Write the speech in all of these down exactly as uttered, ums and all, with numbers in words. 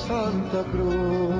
Santa Cruz.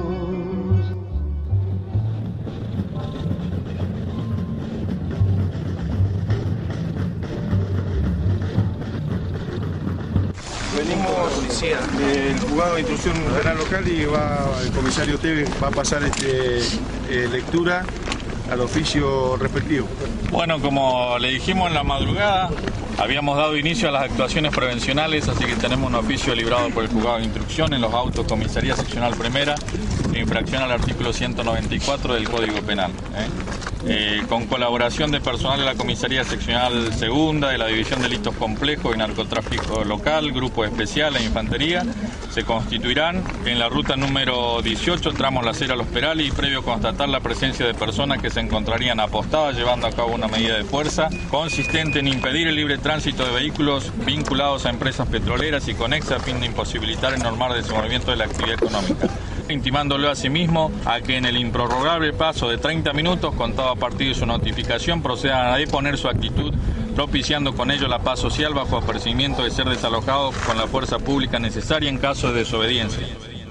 Venimos del juzgado de instrucción penal local y va, el comisario Tevez va a pasar este, eh, lectura al oficio respectivo. Bueno, como le dijimos en la madrugada, habíamos dado inicio a las actuaciones prevencionales, así que tenemos un oficio librado por el juzgado de instrucción en los autos Comisaría Seccional Primera, en infracción al artículo ciento noventa y cuatro del Código Penal. ¿eh? Eh, con colaboración de personal de la Comisaría Seccional Segunda, de la División de Delitos Complejos y Narcotráfico Local, Grupo Especial e Infantería, se constituirán en la ruta número dieciocho, tramo La Cera Los Perales, y previo constatar la presencia de personas que se encontrarían apostadas llevando a cabo una medida de fuerza consistente en impedir el libre tránsito de vehículos vinculados a empresas petroleras y conexas a fin de imposibilitar el normal desenvolvimiento de la actividad económica, intimándolo asimismo a que en el improrrogable plazo de treinta minutos, contado a partir de su notificación, procedan a deponer su actitud, propiciando con ello la paz social bajo apercibimiento de ser desalojados con la fuerza pública necesaria en caso de desobediencia.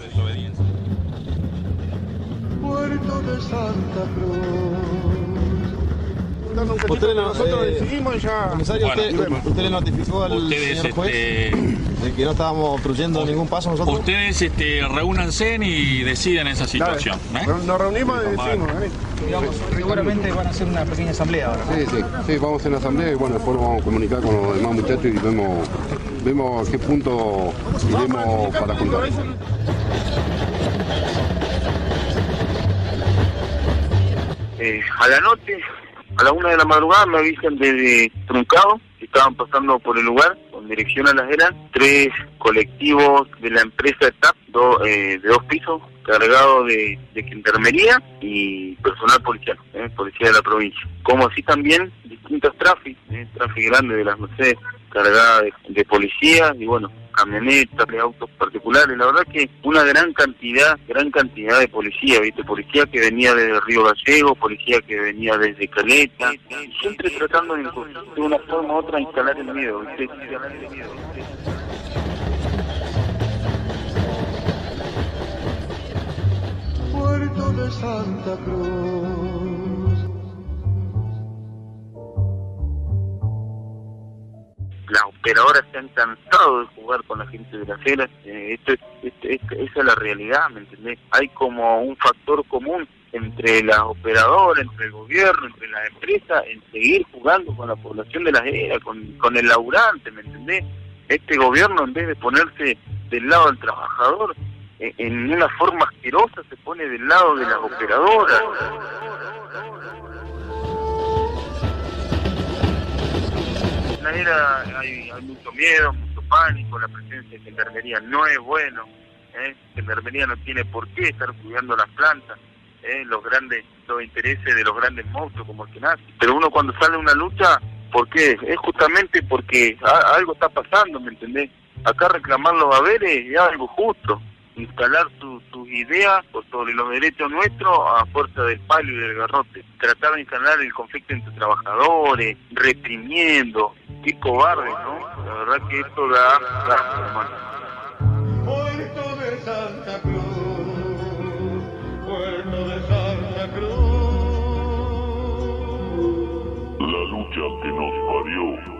Puerto de Santa Cruz. Usted, nosotros eh, decidimos ya. Comisario, Bueno, usted, usted le notificó al ustedes, señor juez este, de que no estábamos obstruyendo ningún paso nosotros. Ustedes este, reúnanse y deciden esa situación. ¿eh? Nos reunimos y decimos. ¿eh? Digamos, seguramente van a hacer una pequeña asamblea ahora. Sí, sí, sí, vamos a hacer una asamblea y bueno, después vamos a comunicar con los demás muchachos y vemos, vemos a qué punto iremos para juntar. Eh, a la noche, a la una de la madrugada, me avisan desde Truncado que estaban pasando por el lugar con dirección a Las Heras tres colectivos de la empresa T A P do, eh, de dos pisos cargados de, de gendarmería y personal policial, eh, policía de la provincia, como así también distintos tráficos, eh, tráfico grande de las Mercedes cargadas de, de policías y bueno, camionetas, de autos particulares. La verdad que una gran cantidad, gran cantidad de policía, ¿viste? Policía que venía desde Río Gallego, policía que venía desde Caleta, siempre tratando de, de una forma u otra instalar el miedo, ¿viste? Puerto de Santa Cruz. Las operadoras se han cansado de jugar con la gente de Las Heras, eh, esto es, esto, esto, esa es la realidad, ¿me entendés? Hay como un factor común entre las operadoras, entre el gobierno, entre las empresas, en seguir jugando con la población de Las Heras, con, con el laburante, ¿me entendés? Este gobierno, en vez de ponerse del lado del trabajador, eh, en una forma asquerosa se pone del lado de las operadoras. En Las Heras hay, hay mucho miedo, mucho pánico, la presencia de gendarmería no es bueno, ¿eh? Gendarmería no tiene por qué estar cuidando las plantas, ¿eh? los grandes, los intereses de los grandes monstruos como el que nace. Pero uno cuando sale a una lucha, ¿por qué? Es justamente porque a, algo está pasando, ¿me entendés? Acá reclamar los haberes es algo justo, instalar sus su ideas sobre los derechos nuestros a fuerza del palo y del garrote, tratar de instalar el conflicto entre trabajadores, reprimiendo, qué cobarde, ¿no? La verdad que esto da da, hermano. Puerto de Santa Cruz, Puerto de Santa Cruz. La lucha que nos parió.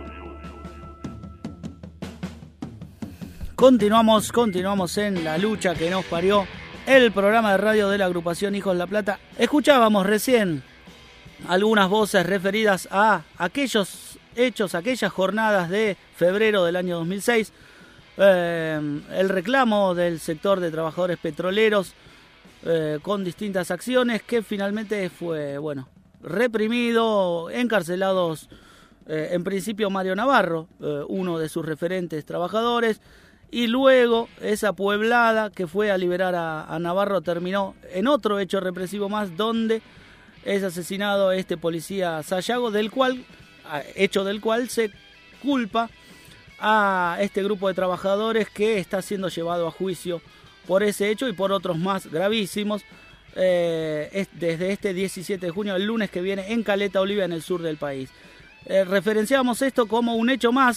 Continuamos, continuamos en La lucha que nos parió, el programa de radio de la agrupación Hijos de la Plata. Escuchábamos recién algunas voces referidas a aquellos hechos, aquellas jornadas de febrero del año dos mil seis, eh, el reclamo del sector de trabajadores petroleros eh, con distintas acciones que finalmente fue, bueno, reprimido, encarcelados eh, en principio Mario Navarro, eh, uno de sus referentes trabajadores, y luego esa pueblada que fue a liberar a, a Navarro terminó en otro hecho represivo más, donde es asesinado este policía Sayago, del cual, hecho del cual se culpa a este grupo de trabajadores que está siendo llevado a juicio por ese hecho y por otros más gravísimos, eh, es, desde este diecisiete de junio, el lunes que viene, en Caleta Olivia, en el sur del país. Eh, referenciamos esto como un hecho más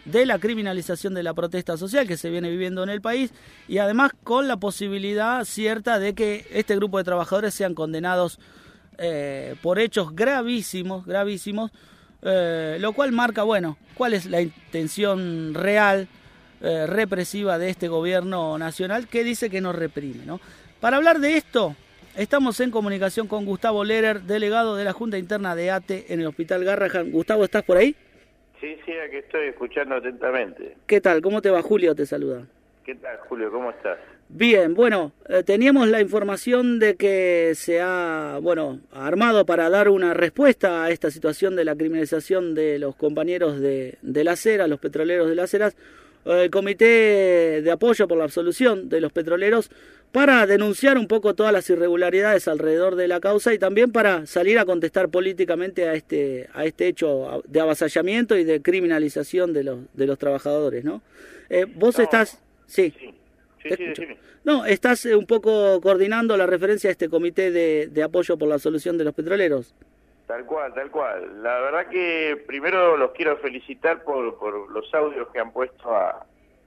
de la criminalización de la protesta social que se viene viviendo en el país y además con la posibilidad cierta de que este grupo de trabajadores sean condenados eh, por hechos gravísimos, gravísimos, eh, lo cual marca, bueno, cuál es la intención real, eh, represiva de este gobierno nacional que dice que no reprime, ¿no? Para hablar de esto, estamos en comunicación con Gustavo Lehrer, delegado de la Junta Interna de A T E en el Hospital Garrahan. Gustavo, ¿estás por ahí? Sí, sí, aquí estoy escuchando atentamente. ¿Qué tal? ¿Cómo te va? Julio te saluda. ¿Qué tal, Julio? ¿Cómo estás? Bien, bueno, eh, teníamos la información de que se ha, bueno, armado para dar una respuesta a esta situación de la criminalización de los compañeros de, de las Heras, los petroleros de las Heras, el Comité de Apoyo por la Absolución de los Petroleros, para denunciar un poco todas las irregularidades alrededor de la causa y también para salir a contestar políticamente a este a este hecho de avasallamiento y de criminalización de los de los trabajadores, ¿no? Eh, vos no, estás... Sí, sí, sí, sí, sí. No, estás un poco coordinando la referencia a este Comité de, de Apoyo por la Absolución de los Petroleros. Tal cual, tal cual. La verdad que primero los quiero felicitar por, por los audios que han puesto a,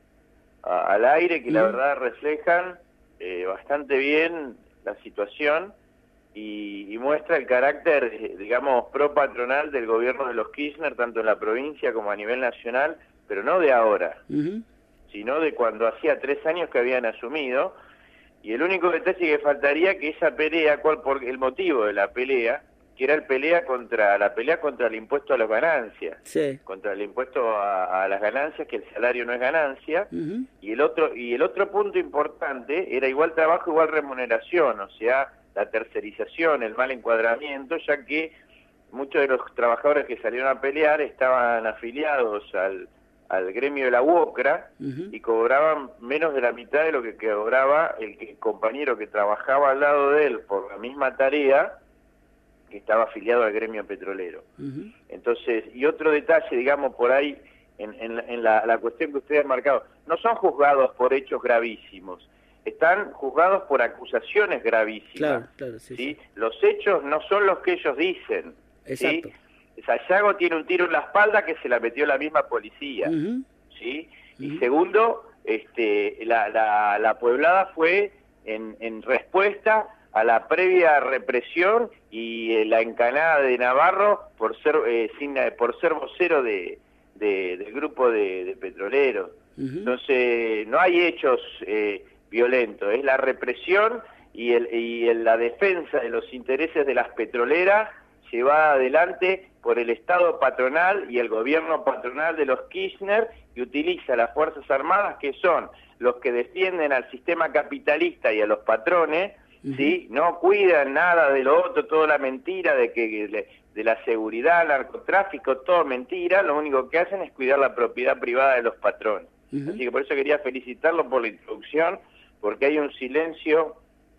a, al aire, que mm. la verdad reflejan eh, bastante bien la situación y, y muestra el carácter, digamos, pro patronal del gobierno de los Kirchner, tanto en la provincia como a nivel nacional, pero no de ahora, uh-huh. sino de cuando hacía tres años que habían asumido. Y el único detalle que faltaría que esa pelea, cuál por el motivo de la pelea, que era el pelea contra la pelea contra el impuesto a las ganancias, sí. contra el impuesto a, a las ganancias, que el salario no es ganancia, uh-huh. y el otro y el otro punto importante era igual trabajo, igual remuneración, o sea, la tercerización, el mal encuadramiento, ya que muchos de los trabajadores que salieron a pelear estaban afiliados al, al gremio de la UOCRA uh-huh. y cobraban menos de la mitad de lo que cobraba el, que, el compañero que trabajaba al lado de él por la misma tarea, que estaba afiliado al gremio petrolero. Uh-huh. Entonces, y otro detalle, digamos, por ahí, en, en, en la, la cuestión que ustedes han marcado, no son juzgados por hechos gravísimos, están juzgados por acusaciones gravísimas. Claro, claro, sí, ¿sí? sí. Los hechos no son los que ellos dicen. Exacto. ¿sí? Sayago tiene un tiro en la espalda que se la metió la misma policía. Uh-huh. ¿sí? Uh-huh. Y segundo, este, la, la, la pueblada fue en, en respuesta a la previa represión y eh, la encanada de Navarro por ser eh, sin, por ser vocero de, de, del grupo de, de petroleros. Uh-huh. Entonces, no hay hechos eh, violentos, es la represión y, el, y el, la defensa de los intereses de las petroleras llevada adelante por el Estado patronal y el gobierno patronal de los Kirchner, que utiliza las Fuerzas Armadas, que son los que defienden al sistema capitalista y a los patrones, uh-huh. ¿sí? No cuidan nada de lo otro, toda la mentira de que de la seguridad, narcotráfico, todo mentira, lo único que hacen es cuidar la propiedad privada de los patrones. Uh-huh. Así que por eso quería felicitarlo por la introducción, porque hay un silencio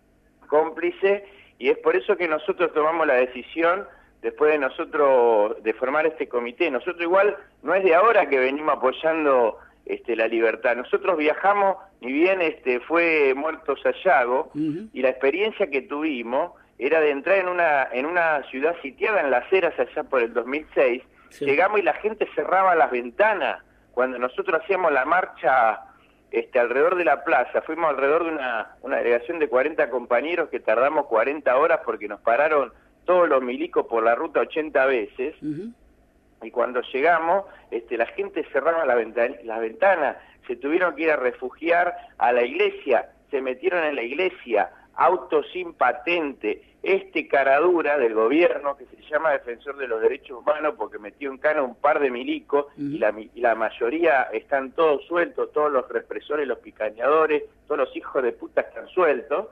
cómplice, y es por eso que nosotros tomamos la decisión, después de nosotros, de formar este comité. Nosotros igual, no es de ahora que venimos apoyando este, la libertad. Nosotros viajamos, ni bien este, fue muerto Sayago, uh-huh. y la experiencia que tuvimos era de entrar en una en una ciudad sitiada en Las Heras allá por el dos mil seis, sí. Llegamos y la gente cerraba las ventanas. Cuando nosotros hacíamos la marcha este, alrededor de la plaza, fuimos alrededor de una, una delegación de cuarenta compañeros que tardamos cuarenta horas porque nos pararon todos los milicos por la ruta ochenta veces, uh-huh. y cuando llegamos, este, la gente cerraba la ventana, las ventanas, se tuvieron que ir a refugiar a la iglesia, se metieron en la iglesia, autos sin patente, este caradura del gobierno que se llama Defensor de los Derechos Humanos porque metió en cana un par de milicos, uh-huh. y, la, y la mayoría están todos sueltos, todos los represores, los picañadores, todos los hijos de puta están sueltos,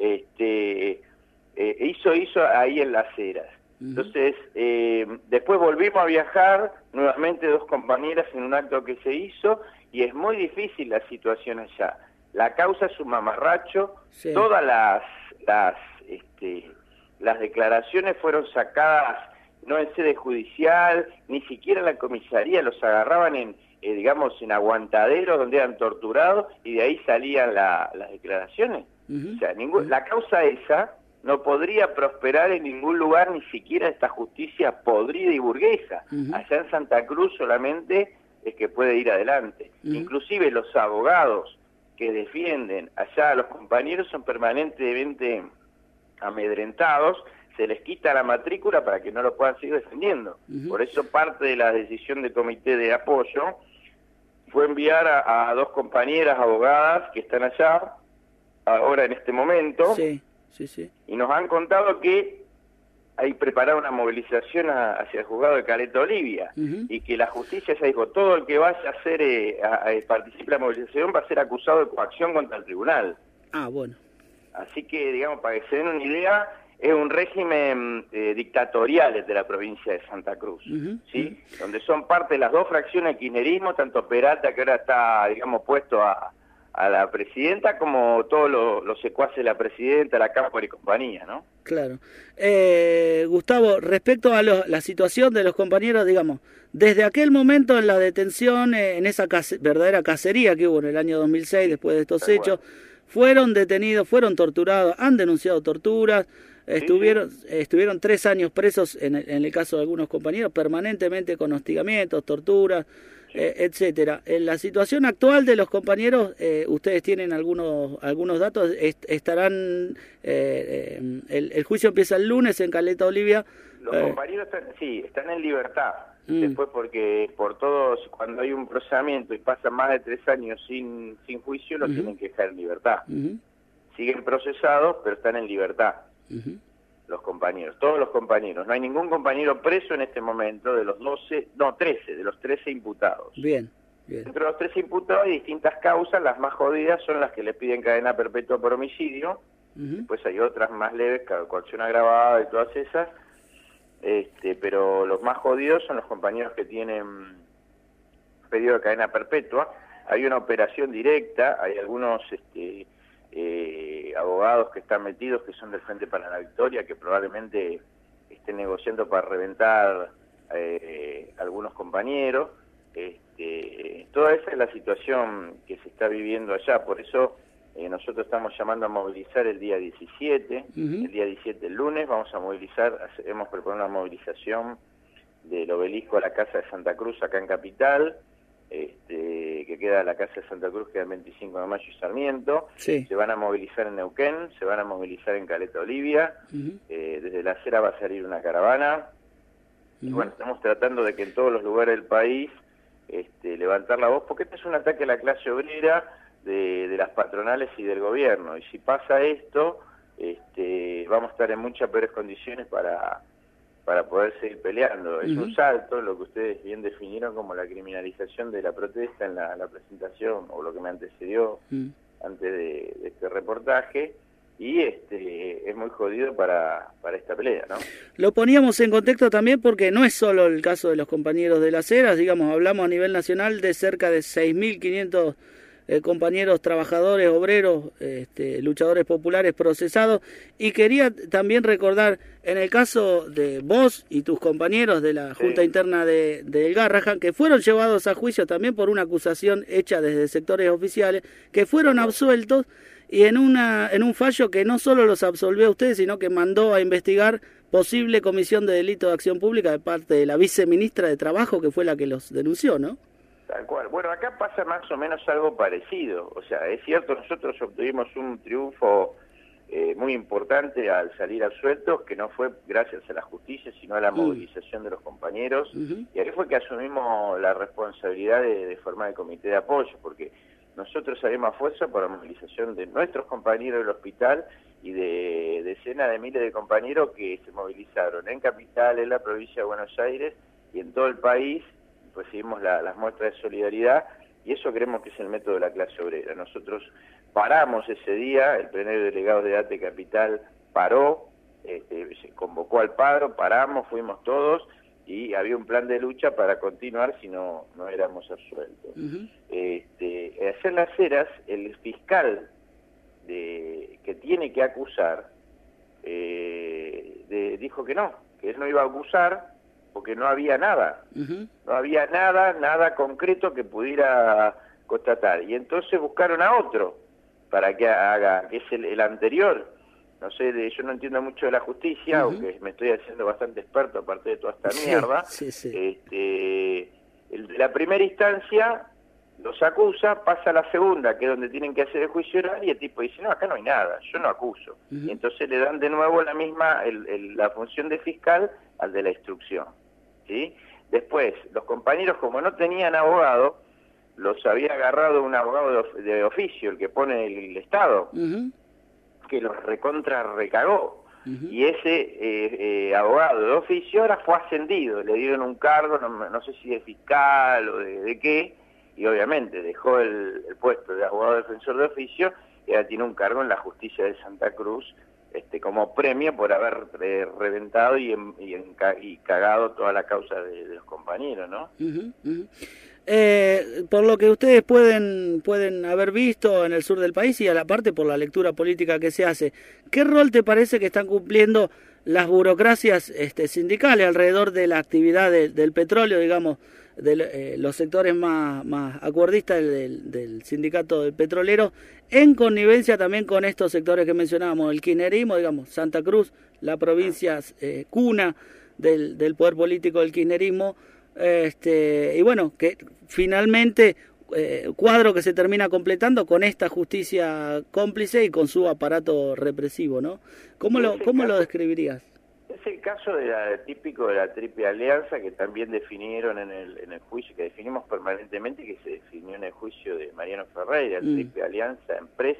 este... Eh, hizo hizo ahí en Las Heras. Uh-huh. Entonces, eh, después volvimos a viajar, nuevamente dos compañeras en un acto que se hizo, y es muy difícil la situación allá. La causa es un mamarracho, sí. Todas las las este, las declaraciones fueron sacadas no en sede judicial, ni siquiera en la comisaría, los agarraban en, eh, digamos, en aguantaderos donde eran torturados, y de ahí salían la, las declaraciones. Uh-huh. O sea, ningún, uh-huh. la causa esa no podría prosperar en ningún lugar, ni siquiera esta justicia podrida y burguesa. Uh-huh. Allá en Santa Cruz solamente es que puede ir adelante. Uh-huh. Inclusive los abogados que defienden allá a los compañeros son permanentemente amedrentados, se les quita la matrícula para que no lo puedan seguir defendiendo. Uh-huh. Por eso parte de la decisión del comité de apoyo fue enviar a, a dos compañeras abogadas que están allá, ahora en este momento, sí, sí, sí. y nos han contado que hay preparada una movilización a, hacia el juzgado de Caleta Olivia, uh-huh. y que la justicia ya dijo, todo el que vaya a hacer, eh, a, a participar en la movilización va a ser acusado de coacción contra el tribunal. Ah, bueno. Así que, digamos, para que se den una idea, es un régimen eh, dictatorial de la provincia de Santa Cruz, uh-huh. ¿sí? Uh-huh. Donde son parte de las dos fracciones del kirchnerismo, tanto Peralta, que ahora está, digamos, puesto a, a la presidenta, como todos los, los secuaces de la presidenta, la Cámpora y compañía, ¿no? Claro. Eh, Gustavo, respecto a lo, la situación de los compañeros, digamos, desde aquel momento en la detención, eh, en esa case, verdadera cacería que hubo en el año dos mil seis, después de estos Pero hechos, bueno. fueron detenidos, fueron torturados, han denunciado torturas, Estuvieron, sí, sí. estuvieron tres años presos en el, en el caso de algunos compañeros, permanentemente con hostigamientos, torturas, sí. eh, etcétera. En la situación actual de los compañeros, eh, ustedes tienen algunos algunos datos, est estarán, eh, eh, el, el juicio empieza el lunes en Caleta Olivia. Los eh, compañeros están, sí, están en libertad. Mm. Después porque por todos, cuando hay un procesamiento y pasan más de tres años sin, sin juicio, los uh-huh. tienen que dejar en libertad. Uh-huh. Siguen procesados, pero están en libertad. Uh-huh. Los compañeros, todos los compañeros, no hay ningún compañero preso en este momento de los doce, no, trece, de los trece imputados. Bien, bien. Entre los trece imputados hay distintas causas, las más jodidas son las que le piden cadena perpetua por homicidio, uh-huh. después hay otras más leves, coacción agravada y todas esas, este, pero los más jodidos son los compañeros que tienen pedido de cadena perpetua. Hay una operación directa, hay algunos este, eh, abogados que están metidos que son del Frente para la Victoria, que probablemente estén negociando para reventar eh, algunos compañeros. Este, toda esa es la situación que se está viviendo allá, por eso eh, nosotros estamos llamando a movilizar el día diecisiete, uh-huh. el día diecisiete, el lunes, vamos a movilizar, hemos preparado una movilización del obelisco a la Casa de Santa Cruz acá en Capital, este, que queda la Casa de Santa Cruz, queda el veinticinco de mayo y Sarmiento, sí. Se van a movilizar en Neuquén, se van a movilizar en Caleta Olivia, uh-huh. eh, desde la acera va a salir una caravana, uh-huh. y bueno, estamos tratando de que en todos los lugares del país este, levantar la voz, porque este es un ataque a la clase obrera de, de las patronales y del gobierno, y si pasa esto, este, vamos a estar en muchas peores condiciones para... para poder seguir peleando. Es uh-huh. un salto, lo que ustedes bien definieron como la criminalización de la protesta en la, la presentación, o lo que me antecedió uh-huh. antes de, de este reportaje, y este es muy jodido para, para esta pelea, ¿no? Lo poníamos en contexto también porque no es solo el caso de los compañeros de las Heras, digamos, hablamos a nivel nacional de cerca de seis mil quinientos Eh, compañeros trabajadores, obreros, este, luchadores populares procesados, y quería también recordar, en el caso de vos y tus compañeros de la Junta sí. Interna de, de El Garrahan, que fueron llevados a juicio también por una acusación hecha desde sectores oficiales, que fueron absueltos, y en una en un fallo que no solo los absolvió a ustedes, sino que mandó a investigar posible comisión de delito de acción pública de parte de la viceministra de Trabajo, que fue la que los denunció, ¿no? Tal cual. Bueno, acá pasa más o menos algo parecido. O sea, es cierto, nosotros obtuvimos un triunfo eh, muy importante al salir absueltos, que no fue gracias a la justicia, sino a la movilización de los compañeros. Uh-huh. Y ahí fue que asumimos la responsabilidad de, de formar el comité de apoyo, porque nosotros salimos a fuerza por la movilización de nuestros compañeros del hospital y de decenas de miles de compañeros que se movilizaron en Capital, en la provincia de Buenos Aires y en todo el país. Recibimos la, las muestras de solidaridad, y eso creemos que es el método de la clase obrera. Nosotros paramos ese día, el plenario de delegados de ATE Capital paró, este, se convocó al paro, paramos, fuimos todos, y había un plan de lucha para continuar si no, no éramos absueltos. Uh-huh. este, hacer las Heras, el fiscal de, que tiene que acusar, eh, de, dijo que no, que él no iba a acusar, porque no había nada, uh-huh. no había nada, nada concreto que pudiera constatar. Y entonces buscaron a otro para que haga, que es el, el anterior. No sé, de, yo no entiendo mucho de la justicia, uh-huh. aunque me estoy haciendo bastante experto aparte de toda esta mierda. Sí, sí, sí. Este, el de la primera instancia los acusa, pasa a la segunda, que es donde tienen que hacer el juicio oral, y el tipo dice, no, acá no hay nada, yo no acuso. Uh-huh. Y entonces le dan de nuevo la misma, el, el, la función de fiscal al de la instrucción, ¿sí? Después, los compañeros, como no tenían abogado, los había agarrado un abogado de, de oficio, el que pone el, el Estado, uh-huh. que los recontra recagó. Uh-huh. Y ese eh, eh, abogado de oficio ahora fue ascendido, le dieron un cargo, no, no sé si de fiscal o de, de qué, y obviamente dejó el, el puesto de abogado defensor de oficio y ahora tiene un cargo en la justicia de Santa Cruz, este, como premio por haber eh, reventado y, en, y, en, y cagado toda la causa de, de los compañeros, ¿no? Uh-huh, uh-huh. Eh, por lo que ustedes pueden pueden haber visto en el sur del país y a la parte por la lectura política que se hace, ¿qué rol te parece que están cumpliendo las burocracias este, sindicales alrededor de la actividad de, del petróleo, digamos, de eh, los sectores más, más acuerdistas del, del sindicato del petrolero, en connivencia también con estos sectores que mencionábamos, el kirchnerismo, digamos, Santa Cruz, la provincia eh, cuna del, del poder político del kirchnerismo, este, y bueno, que finalmente eh, cuadro que se termina completando con esta justicia cómplice y con su aparato represivo, ¿no? ¿Cómo lo, cómo lo describirías? Es el caso de la, típico de la triple alianza que también definieron en el, en el juicio, que definimos permanentemente, que se definió en el juicio de Mariano Ferreira, mm. triple alianza, empresa,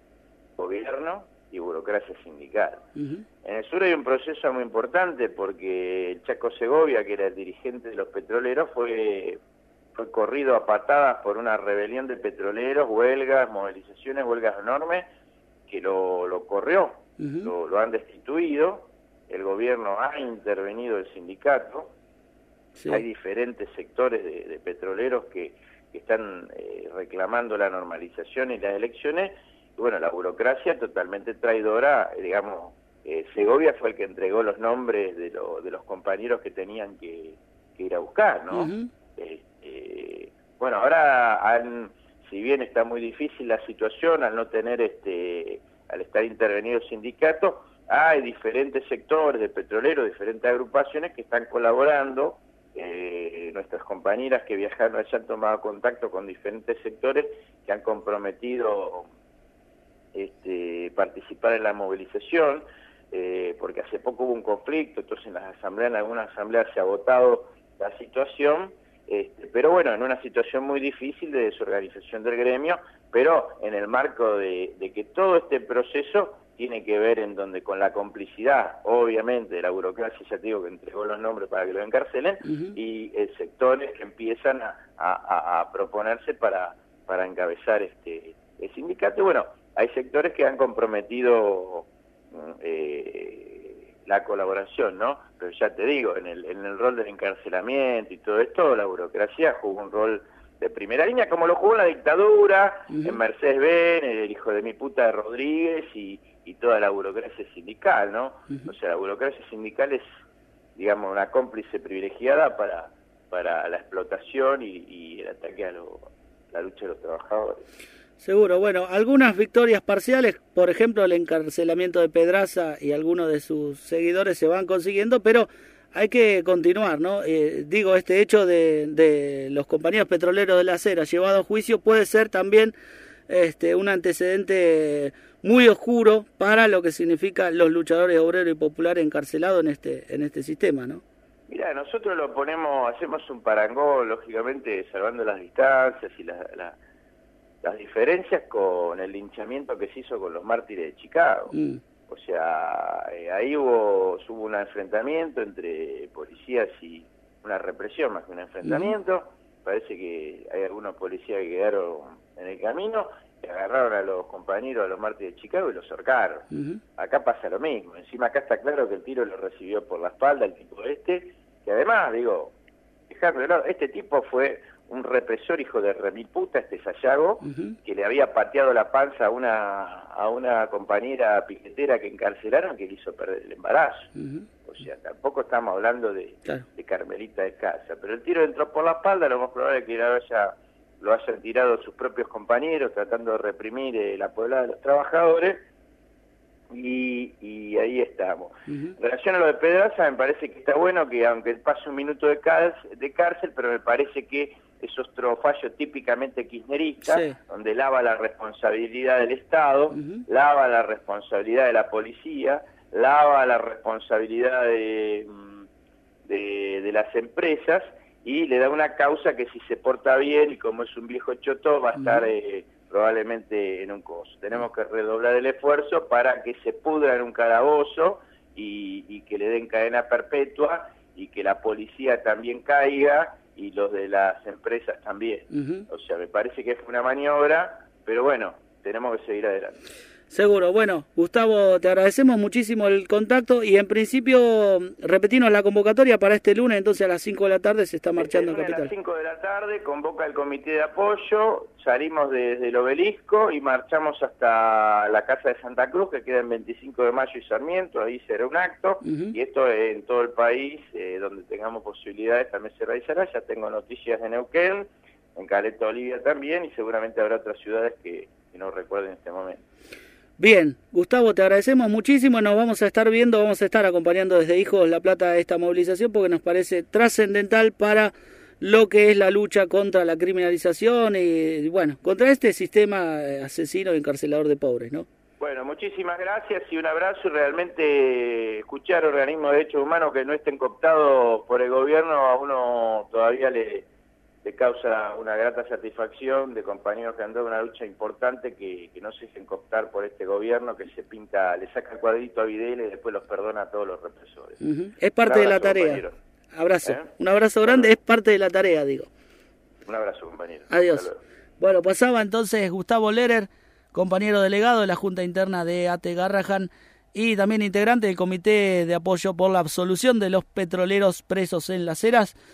gobierno y burocracia sindical. Uh-huh. En el sur hay un proceso muy importante porque el Chaco Segovia, que era el dirigente de los petroleros, fue, fue corrido a patadas por una rebelión de petroleros, huelgas, movilizaciones, huelgas enormes, que lo, lo corrió, uh-huh. lo, lo han destituido, el gobierno ha intervenido el sindicato, sí. Hay diferentes sectores de, de petroleros que, que están eh, reclamando la normalización y las elecciones. Bueno, la burocracia totalmente traidora, digamos, eh, Segovia fue el que entregó los nombres de, lo, de los compañeros que tenían que, que ir a buscar, ¿no? Uh-huh. eh, eh, bueno, ahora, han, si bien está muy difícil la situación, al no tener, este, al estar intervenido el sindicato, hay diferentes sectores de petroleros, diferentes agrupaciones que están colaborando, eh, nuestras compañeras que viajaron allá han tomado contacto con diferentes sectores que han comprometido Este, participar en la movilización, eh, porque hace poco hubo un conflicto, entonces en las asambleas, en algunas asambleas se ha votado la situación, este, pero bueno, en una situación muy difícil de desorganización del gremio, pero en el marco de, de que todo este proceso tiene que ver en donde con la complicidad, obviamente, de la burocracia, ya te digo que entregó los nombres para que lo encarcelen, uh-huh. y eh, sectores que empiezan a, a, a proponerse para, para encabezar este el sindicato. Bueno, hay sectores que han comprometido eh, la colaboración, ¿no? Pero ya te digo, en el, en el rol del encarcelamiento y todo esto, la burocracia jugó un rol de primera línea, como lo jugó en la dictadura, uh-huh. en Mercedes-Benz, el hijo de mi puta de Rodríguez y, y toda la burocracia sindical, ¿no? Uh-huh. O sea, la burocracia sindical es, digamos, una cómplice privilegiada para, para la explotación y, y el ataque a lo, la lucha de los trabajadores. Seguro, bueno, algunas victorias parciales, por ejemplo el encarcelamiento de Pedraza y algunos de sus seguidores se van consiguiendo, pero hay que continuar, ¿no? Eh, digo, este hecho de, de los compañeros petroleros de la acera llevado a juicio puede ser también este, un antecedente muy oscuro para lo que significa los luchadores obreros y populares encarcelados en este, en este sistema, ¿no? Mira, nosotros lo ponemos, hacemos un parangón, lógicamente salvando las distancias y la... la las diferencias con el linchamiento que se hizo con los mártires de Chicago. Mm. O sea, eh, ahí hubo, hubo un enfrentamiento entre policías y una represión más que un enfrentamiento. Mm. Parece que hay algunos policías que quedaron en el camino, que agarraron a los compañeros, a los mártires de Chicago y los ahorcaron. Mm-hmm. Acá pasa lo mismo. Encima acá está claro que el tiro lo recibió por la espalda el tipo este, que además, digo, dejando de lado, este tipo fue un represor hijo de remiputa, este Sayago, uh-huh. que le había pateado la panza a una a una compañera piquetera que encarcelaron, que le hizo perder el embarazo. Uh-huh. O sea, tampoco estamos hablando de, claro. de Carmelita de casa, pero el tiro entró por la espalda, lo más probable es que lo, haya, lo hayan tirado sus propios compañeros tratando de reprimir eh, la pueblada de los trabajadores, y, y ahí estamos. Uh-huh. En relación a lo de Pedraza, me parece que está bueno que aunque pase un minuto de cárcel, de cárcel pero me parece que es otro fallo típicamente kirchnerista, sí. donde lava la responsabilidad del Estado, uh-huh. lava la responsabilidad de la policía, lava la responsabilidad de, de, de las empresas, y le da una causa que si se porta bien, y como es un viejo choto, va a estar uh-huh. eh, probablemente en un coso. Tenemos que redoblar el esfuerzo para que se pudra en un calabozo y, y que le den cadena perpetua, y que la policía también caiga, y los de las empresas también. Uh-huh. O sea, me parece que fue una maniobra, pero bueno, tenemos que seguir adelante. Seguro. Bueno, Gustavo, te agradecemos muchísimo el contacto, y en principio repetimos la convocatoria para este lunes, entonces a las cinco de la tarde se está marchando este en Capital. A las cinco de la tarde convoca el comité de apoyo, salimos desde el obelisco y marchamos hasta la Casa de Santa Cruz, que queda en veinticinco de mayo y Sarmiento, ahí será un acto, uh-huh. y esto en todo el país, eh, donde tengamos posibilidades también se realizará. Ya tengo noticias de Neuquén, en Caleta Olivia también, y seguramente habrá otras ciudades que, que no recuerden en este momento. Bien, Gustavo, te agradecemos muchísimo, nos vamos a estar viendo, vamos a estar acompañando desde Hijos La Plata esta movilización, porque nos parece trascendental para lo que es la lucha contra la criminalización y, bueno, contra este sistema asesino y encarcelador de pobres, ¿no? Bueno, muchísimas gracias y un abrazo, y realmente escuchar organismos de derechos humanos que no estén cooptados por el gobierno a uno todavía le... le causa una grata satisfacción de compañeros que han dado una lucha importante, que, que no se dejen cooptar por este gobierno que se pinta, le saca el cuadrito a Videla y después los perdona a todos los represores. Uh-huh. Es parte abrazo, de la tarea. Compañero. Abrazo. ¿Eh? Un abrazo grande, es parte de la tarea, digo. Un abrazo, compañero. Adiós. Bueno, pasaba entonces Gustavo Lerer, compañero delegado de la Junta Interna de A T E Garrahan y también integrante del Comité de Apoyo por la Absolución de los Petroleros Presos en Las Heras.